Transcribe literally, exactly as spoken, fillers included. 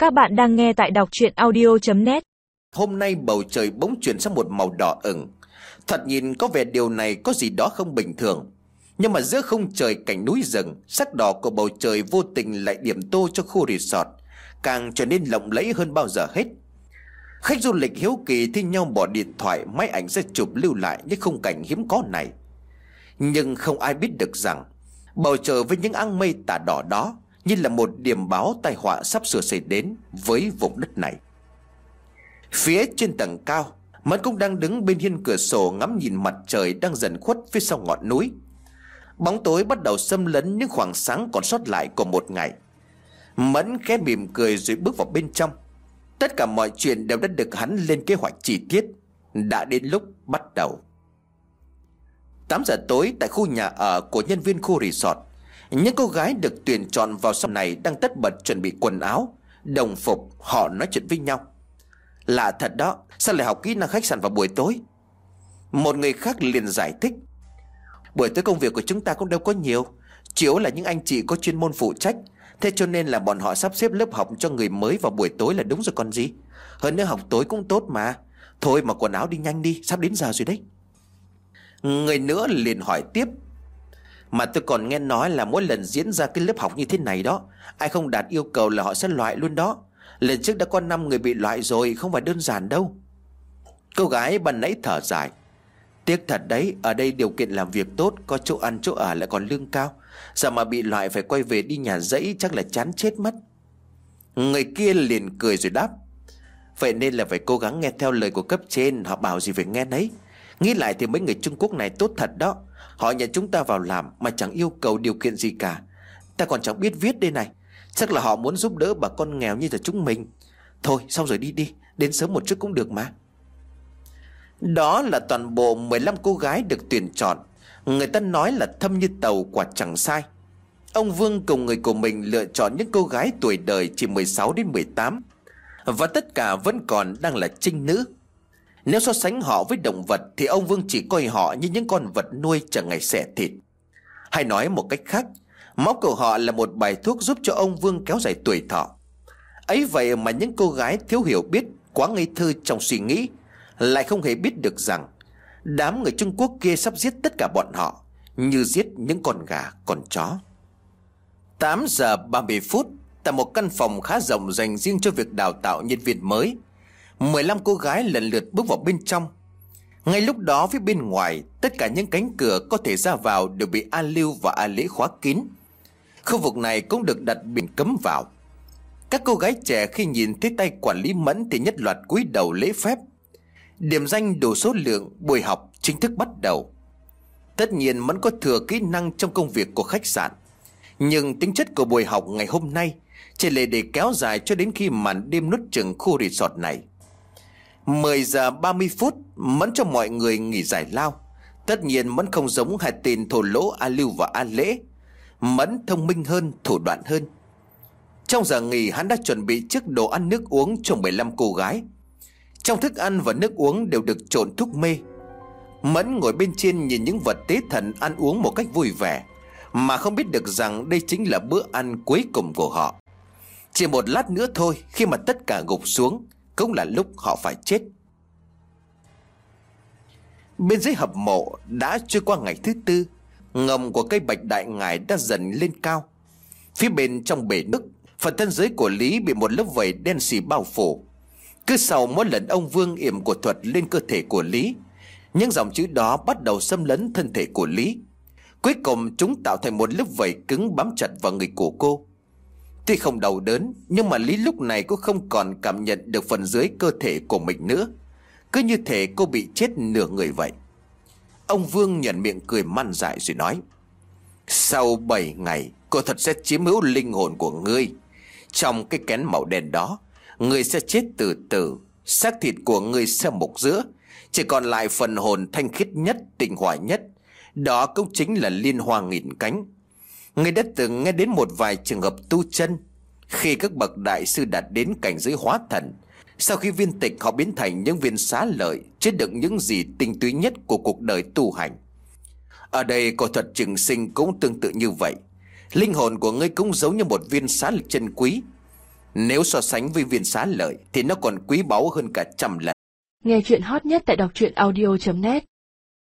Các bạn đang nghe tại đọc truyện audio chấm net. Hôm nay bầu trời bỗng chuyển sang một màu đỏ ửng. Thật nhìn có vẻ điều này có gì đó không bình thường. Nhưng mà giữa khung trời cảnh núi rừng, sắc đỏ của bầu trời vô tình lại điểm tô cho khu resort càng trở nên lộng lẫy hơn bao giờ hết. Khách du lịch hiếu kỳ thi nhau bỏ điện thoại, máy ảnh ra chụp lưu lại những khung cảnh hiếm có này. Nhưng không ai biết được rằng bầu trời với những áng mây tà đỏ đó như là một điểm báo tai họa sắp sửa xảy đến với vùng đất này. Phía trên tầng cao, Mẫn cũng đang đứng bên hiên cửa sổ ngắm nhìn mặt trời đang dần khuất phía sau ngọn núi. Bóng tối bắt đầu xâm lấn những khoảng sáng còn sót lại của một ngày. Mẫn khẽ mỉm cười rồi bước vào bên trong. Tất cả mọi chuyện đều đã được hắn lên kế hoạch chi tiết. Đã đến lúc bắt đầu. Tám giờ tối tại khu nhà ở của nhân viên khu resort, những cô gái được tuyển chọn vào sau này đang tất bật chuẩn bị quần áo, đồng phục. Họ nói chuyện với nhau. Lạ thật đó, sao lại học kỹ năng khách sạn vào buổi tối? Một người khác liền giải thích. Buổi tối công việc của chúng ta cũng đâu có nhiều, chủ yếu là những anh chị có chuyên môn phụ trách. Thế cho nên là bọn họ sắp xếp lớp học cho người mới vào buổi tối là đúng rồi còn gì. Hơn nữa học tối cũng tốt mà. Thôi mà quần áo đi nhanh đi, sắp đến giờ rồi đấy. Người nữa liền hỏi tiếp. Mà tôi còn nghe nói là mỗi lần diễn ra cái lớp học như thế này đó, ai không đạt yêu cầu là họ sẽ loại luôn đó. Lần trước đã có năm người bị loại rồi, không phải đơn giản đâu. Cô gái ban nãy thở dài. Tiếc thật đấy, ở đây điều kiện làm việc tốt, có chỗ ăn chỗ ở lại còn lương cao. Giờ mà bị loại phải quay về đi nhà dãy chắc là chán chết mất. Người kia liền cười rồi đáp. Vậy nên là phải cố gắng nghe theo lời của cấp trên, họ bảo gì phải nghe nấy. Nghĩ lại thì mấy người Trung Quốc này tốt thật đó. Họ nhận chúng ta vào làm mà chẳng yêu cầu điều kiện gì cả. Ta còn chẳng biết viết đây này. Chắc là họ muốn giúp đỡ bà con nghèo như là chúng mình. Thôi xong rồi đi đi, đến sớm một chút cũng được mà. Đó là toàn bộ mười lăm cô gái được tuyển chọn. Người ta nói là thâm như tàu quả chẳng sai. Ông Vương cùng người của mình lựa chọn những cô gái tuổi đời chỉ mười sáu đến mười tám. Và tất cả vẫn còn đang là trinh nữ. Nếu so sánh họ với động vật thì ông Vương chỉ coi họ như những con vật nuôi chẳng ngày xẻ thịt. Hay nói một cách khác, máu của họ là một bài thuốc giúp cho ông Vương kéo dài tuổi thọ. Ấy vậy mà những cô gái thiếu hiểu biết, quá ngây thơ trong suy nghĩ, lại không hề biết được rằng đám người Trung Quốc kia sắp giết tất cả bọn họ như giết những con gà con chó. Tám giờ ba mươi phút, tại một căn phòng khá rộng dành riêng cho việc đào tạo nhân viên mới, mười lăm cô gái lần lượt bước vào bên trong. Ngay lúc đó phía bên ngoài, tất cả những cánh cửa có thể ra vào đều bị A Lưu và A Lễ khóa kín. Khu vực này cũng được đặt biển cấm vào. Các cô gái trẻ khi nhìn thấy tay quản lý Mẫn thì nhất loạt cúi đầu lễ phép. Điểm danh đủ số lượng, buổi học chính thức bắt đầu. Tất nhiên Mẫn có thừa kỹ năng trong công việc của khách sạn, nhưng tính chất của buổi học ngày hôm nay chỉ là để kéo dài cho đến khi màn đêm nuốt chửng khu resort này. Mười giờ ba mươi phút, Mẫn cho mọi người nghỉ giải lao. Tất nhiên Mẫn không giống hai tên thổ lỗ A Lưu và A Lễ. Mẫn thông minh hơn, thủ đoạn hơn. Trong giờ nghỉ, hắn đã chuẩn bị trước đồ ăn nước uống cho mười lăm cô gái. Trong thức ăn và nước uống đều được trộn thuốc mê. Mẫn ngồi bên trên nhìn những vật tế thần ăn uống một cách vui vẻ, mà không biết được rằng đây chính là bữa ăn cuối cùng của họ. Chỉ một lát nữa thôi, khi mà tất cả gục xuống, cũng là lúc họ phải chết. Bên dưới hầm mộ đã trôi qua ngày thứ tư. Ngầm của cây bạch đại ngải đã dần lên cao. Phía bên trong bể nước, phần thân dưới của Lý bị một lớp vảy đen xì bao phủ. Cứ sau mỗi lần ông Vương yểm của thuật lên cơ thể của Lý, những dòng chữ đó bắt đầu xâm lấn thân thể của Lý. Cuối cùng chúng tạo thành một lớp vảy cứng bám chặt vào người của cô. Tuy không đau đớn, nhưng mà Lý lúc này cũng không còn cảm nhận được phần dưới cơ thể của mình nữa. Cứ như thể cô bị chết nửa người vậy. Ông Vương nhận miệng cười man dại rồi nói. Sau bảy ngày, cô thật sẽ chiếm hữu linh hồn của ngươi. Trong cái kén màu đen đó, ngươi sẽ chết từ từ. Xác thịt của ngươi sẽ mục giữa. Chỉ còn lại phần hồn thanh khiết nhất, tinh hoa nhất. Đó cũng chính là liên hoa nghìn cánh. Ngươi đã từng nghe đến một vài trường hợp tu chân, khi các bậc đại sư đạt đến cảnh giới hóa thần, sau khi viên tịch họ biến thành những viên xá lợi, chứa đựng những gì tinh túy nhất của cuộc đời tu hành. Ở đây cổ thuật trường sinh cũng tương tự như vậy. Linh hồn của ngươi cũng giống như một viên xá lợi chân quý. Nếu so sánh với viên xá lợi thì nó còn quý báu hơn cả trăm lần. Nghe chuyện hot nhất tại đọc truyện audio chấm net.